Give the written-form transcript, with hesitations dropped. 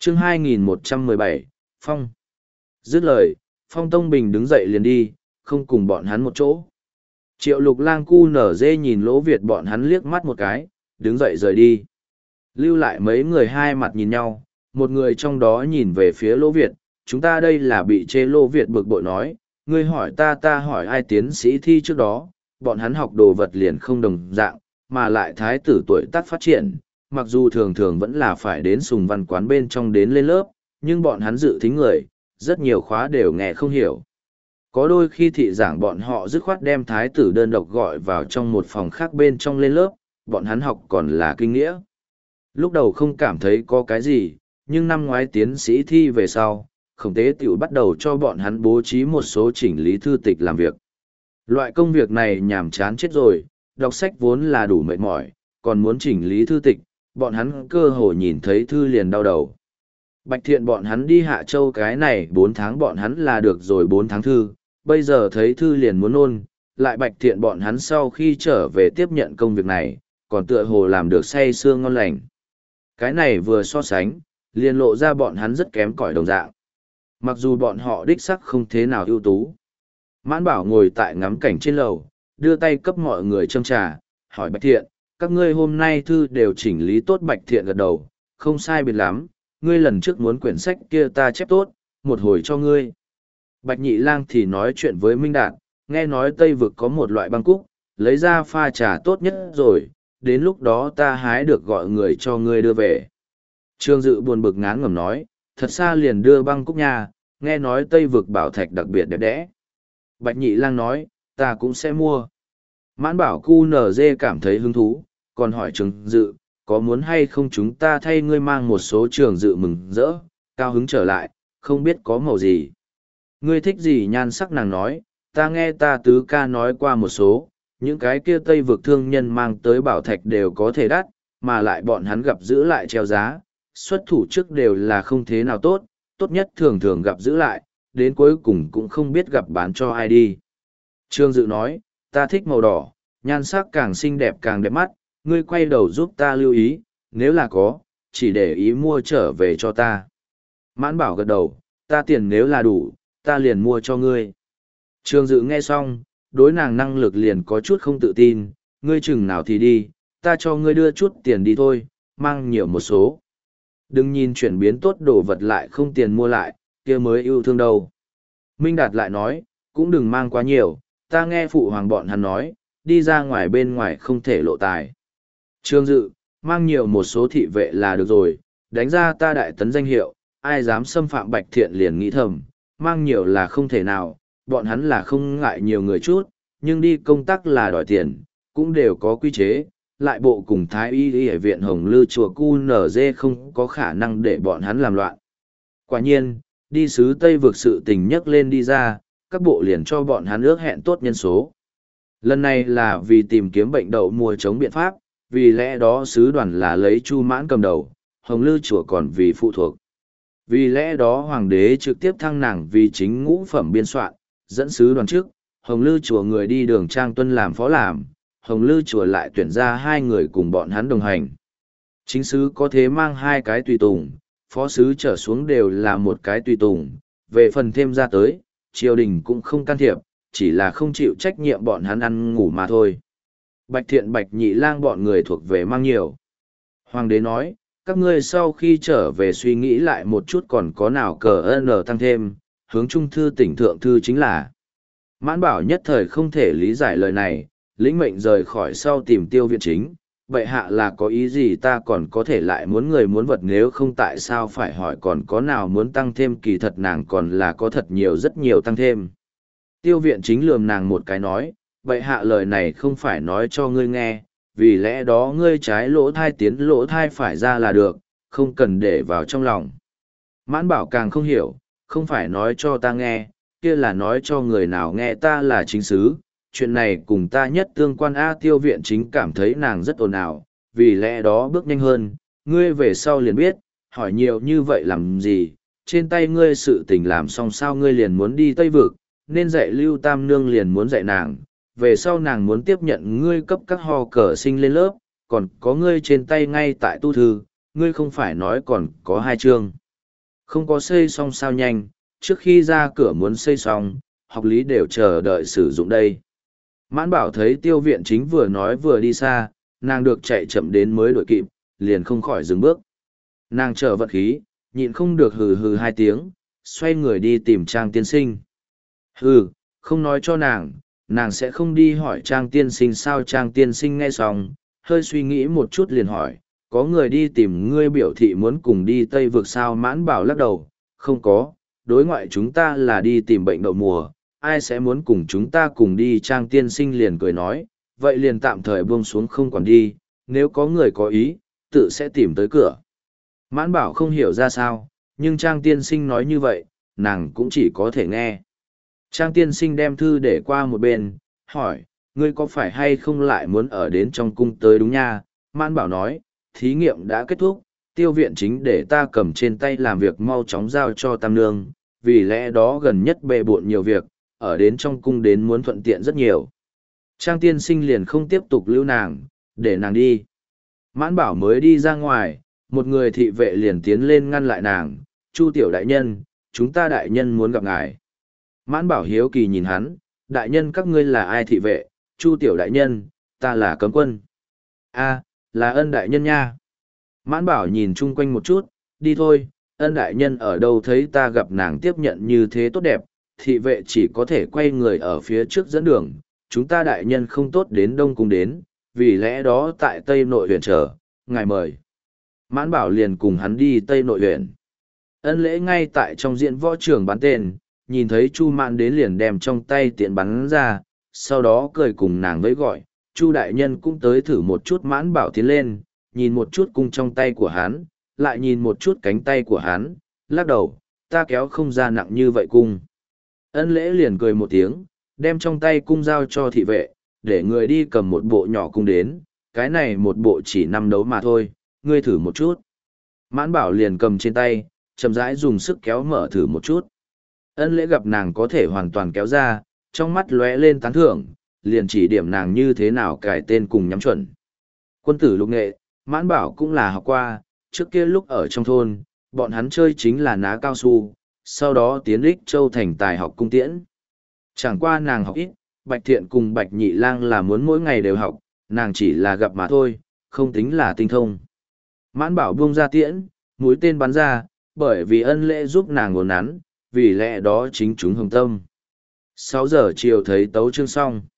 chương 2117, Phong. Dứt lời, Phong Tông Bình đứng dậy liền đi, không cùng bọn hắn một chỗ. Triệu Lục Lang cu nở dê nhìn Lỗ Việt bọn hắn liếc mắt một cái, đứng dậy rời đi. Lưu lại mấy người hai mặt nhìn nhau, một người trong đó nhìn về phía Lỗ Việt, chúng ta đây là bị chê. Lỗ Việt bực bội nói, ngươi hỏi ta hỏi ai tiến sĩ thi trước đó, bọn hắn học đồ vật liền không đồng dạng, mà lại thái tử tuổi tác phát triển, mặc dù thường thường vẫn là phải đến sùng văn quán bên trong đến lên lớp, nhưng bọn hắn dự thính người, rất nhiều khóa đều nghe không hiểu. Có đôi khi thị giảng bọn họ dứt khoát đem thái tử đơn độc gọi vào trong một phòng khác bên trong lên lớp, bọn hắn học còn là kinh nghĩa. Lúc đầu không cảm thấy có cái gì, nhưng năm ngoái tiến sĩ thi về sau, Khổng Tế Tiểu bắt đầu cho bọn hắn bố trí một số chỉnh lý thư tịch làm việc. Loại công việc này nhàm chán chết rồi, đọc sách vốn là đủ mệt mỏi, còn muốn chỉnh lý thư tịch, bọn hắn cơ hồ nhìn thấy thư liền đau đầu. Bạch Thiện bọn hắn đi Hạ Châu cái này 4 tháng bọn hắn là được rồi 4 tháng thư, bây giờ thấy thư liền muốn nôn, lại Bạch Thiện bọn hắn sau khi trở về tiếp nhận công việc này, còn tựa hồ làm được say sưa ngon lành. Cái này vừa so sánh, liền lộ ra bọn hắn rất kém cỏi đồng dạng. Mặc dù bọn họ đích sắc không thế nào ưu tú. Mãn Bảo ngồi tại ngắm cảnh trên lầu, đưa tay cấp mọi người châm trà, hỏi Bạch Thiện, các ngươi hôm nay thư đều chỉnh lý tốt. Bạch Thiện gật đầu, không sai biệt lắm, ngươi lần trước muốn quyển sách kia ta chép tốt, một hồi cho ngươi. Bạch Nhị Lang thì nói chuyện với Minh Đạt, nghe nói Tây Vực có một loại băng cúc, lấy ra pha trà tốt nhất rồi, đến lúc đó ta hái được gọi người cho ngươi đưa về. Trương Dự buồn bực ngán ngẩm nói, thật xa liền đưa băng cúc nha, nghe nói Tây Vực bảo thạch đặc biệt đẹp đẽ. Bạch Nhị Lang nói, ta cũng sẽ mua. Mãn Bảo cu nở dê cảm thấy hứng thú, còn hỏi Trương Dự, có muốn hay không chúng ta thay ngươi mang một số Trương Dự mừng rỡ, cao hứng trở lại, không biết có màu gì. Ngươi thích gì nhan sắc nàng nói, ta nghe ta tứ ca nói qua một số, những cái kia Tây Vực thương nhân mang tới bảo thạch đều có thể đắt, mà lại bọn hắn gặp giữ lại treo giá, xuất thủ trước đều là không thế nào tốt, tốt nhất thường thường gặp giữ lại, đến cuối cùng cũng không biết gặp bán cho ai đi. Trương Dự nói, ta thích màu đỏ, nhan sắc càng xinh đẹp càng đẹp mắt, ngươi quay đầu giúp ta lưu ý, nếu là có, chỉ để ý mua trở về cho ta. Mãn Bảo gật đầu, ta tiền nếu là đủ, ta liền mua cho ngươi. Trương Dự nghe xong, đối nàng năng lực liền có chút không tự tin, ngươi chừng nào thì đi, ta cho ngươi đưa chút tiền đi thôi, mang nhiều một số. Đừng nhìn chuyển biến tốt đồ vật lại không tiền mua lại, kia mới yêu thương đâu. Minh Đạt lại nói, cũng đừng mang quá nhiều, ta nghe phụ hoàng bọn hắn nói, đi ra ngoài bên ngoài không thể lộ tài. Trương Dự, mang nhiều một số thị vệ là được rồi, đánh ra ta đại tấn danh hiệu, ai dám xâm phạm Bạch Thiện liền nghĩ thầm, mang nhiều là không thể nào, bọn hắn là không ngại nhiều người chút, nhưng đi công tác là đòi tiền, cũng đều có quy chế, lại bộ cùng Thái Y ở viện Hồng Lư chùa QNZ không có khả năng để bọn hắn làm loạn. Quả nhiên, đi sứ Tây vực sự tình nhắc lên đi ra, các bộ liền cho bọn hắn ước hẹn tốt nhân số. Lần này là vì tìm kiếm bệnh đậu mùa chống biện pháp, vì lẽ đó sứ đoàn là lấy Chu Mãn cầm đầu, Hồng Lư chùa còn vì phụ thuộc. Vì lẽ đó hoàng đế trực tiếp thăng nàng vì chính ngũ phẩm biên soạn, dẫn sứ đoàn trước, Hồng Lư chùa người đi đường Trang Tuân làm phó làm, Hồng Lư chùa lại tuyển ra 2 người cùng bọn hắn đồng hành. Chính sứ có thế mang 2 cái tùy tùng, phó sứ trở xuống đều là 1 cái tùy tùng, về phần thêm ra tới, triều đình cũng không can thiệp, chỉ là không chịu trách nhiệm bọn hắn ăn ngủ mà thôi. Bạch Thiện Bạch Nhị Lang bọn người thuộc về mang nhiều. Hoàng đế nói, các ngươi sau khi trở về suy nghĩ lại một chút còn có nào cờ n tăng thêm, hướng trung thư tỉnh thượng thư chính là. Mãn Bảo nhất thời không thể lý giải lời này, lĩnh mệnh rời khỏi sau tìm Tiêu Viện Chính, vậy hạ là có ý gì ta còn có thể lại muốn người muốn vật, nếu không tại sao phải hỏi còn có nào muốn tăng thêm, kỳ thật nàng còn là có thật nhiều rất nhiều tăng thêm. Tiêu Viện Chính lườm nàng một cái nói, vậy hạ lời này không phải nói cho ngươi nghe, vì lẽ đó ngươi trái lỗ thai tiến lỗ thai phải ra là được, không cần để vào trong lòng. Mãn Bảo càng không hiểu, không phải nói cho ta nghe, kia là nói cho người nào nghe ta là chính sứ, chuyện này cùng ta nhất tương quan. Tiêu Viện Chính cảm thấy nàng rất ồn ào, vì lẽ đó bước nhanh hơn, ngươi về sau liền biết, hỏi nhiều như vậy làm gì, trên tay ngươi sự tình làm xong sao ngươi liền muốn đi Tây Vực, nên dạy Lưu Tam Nương liền muốn dạy nàng, về sau nàng muốn tiếp nhận ngươi cấp các ho cờ sinh lên lớp, còn có ngươi trên tay ngay tại tu thư, ngươi không phải nói còn có 2 chương. Không có xây xong sao nhanh, trước khi ra cửa muốn xây xong, học lý đều chờ đợi sử dụng đây. Mãn Bảo thấy Tiêu Viện Chính vừa nói vừa đi xa, nàng được chạy chậm đến mới đuổi kịp, liền không khỏi dừng bước. Nàng chờ vận khí, nhịn không được hừ hừ hai tiếng, xoay người đi tìm Trang tiên sinh. Hừ, không nói cho nàng sẽ không đi hỏi Trang tiên sinh sao. Trang tiên sinh nghe xong, hơi suy nghĩ một chút liền hỏi, có người đi tìm ngươi biểu thị muốn cùng đi Tây vực sao? Mãn Bảo lắc đầu, không có, đối ngoại chúng ta là đi tìm bệnh đậu mùa, ai sẽ muốn cùng chúng ta cùng đi? Trang tiên sinh liền cười nói, vậy liền tạm thời buông xuống không còn đi, nếu có người có ý, tự sẽ tìm tới cửa. Mãn Bảo không hiểu ra sao, nhưng Trang tiên sinh nói như vậy, nàng cũng chỉ có thể nghe. Trang tiên sinh đem thư để qua một bên, hỏi, ngươi có phải hay không lại muốn ở đến trong cung tới đúng nha? Mãn Bảo nói, thí nghiệm đã kết thúc, Tiêu Viện Chính để ta cầm trên tay làm việc mau chóng giao cho Tam Nương, vì lẽ đó gần nhất bề bộn nhiều việc, ở đến trong cung đến muốn thuận tiện rất nhiều. Trang tiên sinh liền không tiếp tục lưu nàng, để nàng đi. Mãn Bảo mới đi ra ngoài, một người thị vệ liền tiến lên ngăn lại nàng, Chu tiểu đại nhân, chúng ta đại nhân muốn gặp ngài. Mãn Bảo hiếu kỳ nhìn hắn, đại nhân các ngươi là ai? Thị vệ, Chu tiểu đại nhân, ta là Cấm Quân. A, là Ân đại nhân nha. Mãn Bảo nhìn chung quanh một chút, đi thôi, Ân đại nhân ở đâu thấy ta gặp nàng tiếp nhận như thế tốt đẹp. Thị vệ chỉ có thể quay người ở phía trước dẫn đường, chúng ta đại nhân không tốt đến Đông Cung đến, vì lẽ đó tại Tây Nội huyện chờ, ngài mời. Mãn Bảo liền cùng hắn đi Tây Nội huyện. Ân Lễ ngay tại trong diễn võ trường bắn tên, nhìn thấy Chu Mạn đến liền đem trong tay tiện bắn ra, sau đó cười cùng nàng với gọi, Chu đại nhân cũng tới thử một chút. Mãn Bảo tiến lên, nhìn một chút cung trong tay của hắn, lại nhìn một chút cánh tay của hắn, lắc đầu, ta kéo không ra nặng như vậy cung. Ân Lễ liền cười một tiếng, đem trong tay cung giao cho thị vệ, để người đi cầm một bộ nhỏ cung đến, cái này một bộ chỉ 5 đấu mà thôi, ngươi thử một chút. Mãn Bảo liền cầm trên tay, chậm rãi dùng sức kéo mở thử một chút. Ân Lễ gặp nàng có thể hoàn toàn kéo ra, trong mắt lóe lên tán thưởng, liền chỉ điểm nàng như thế nào cài tên cùng nhắm chuẩn. Quân tử lục nghệ, Mãn Bảo cũng là học qua, trước kia lúc ở trong thôn, bọn hắn chơi chính là ná cao su, sau đó tiến Ích Châu thành tài học cung tiễn. Chẳng qua nàng học ít, Bạch Thiện cùng Bạch Nhị Lang là muốn mỗi ngày đều học, nàng chỉ là gặp mà thôi, không tính là tinh thông. Mãn Bảo buông ra tiễn, mũi tên bắn ra, bởi vì Ân Lễ giúp nàng ngốn nắn, vì lẽ đó chính chúng hồng tâm. 6 giờ chiều thấy tấu chương xong.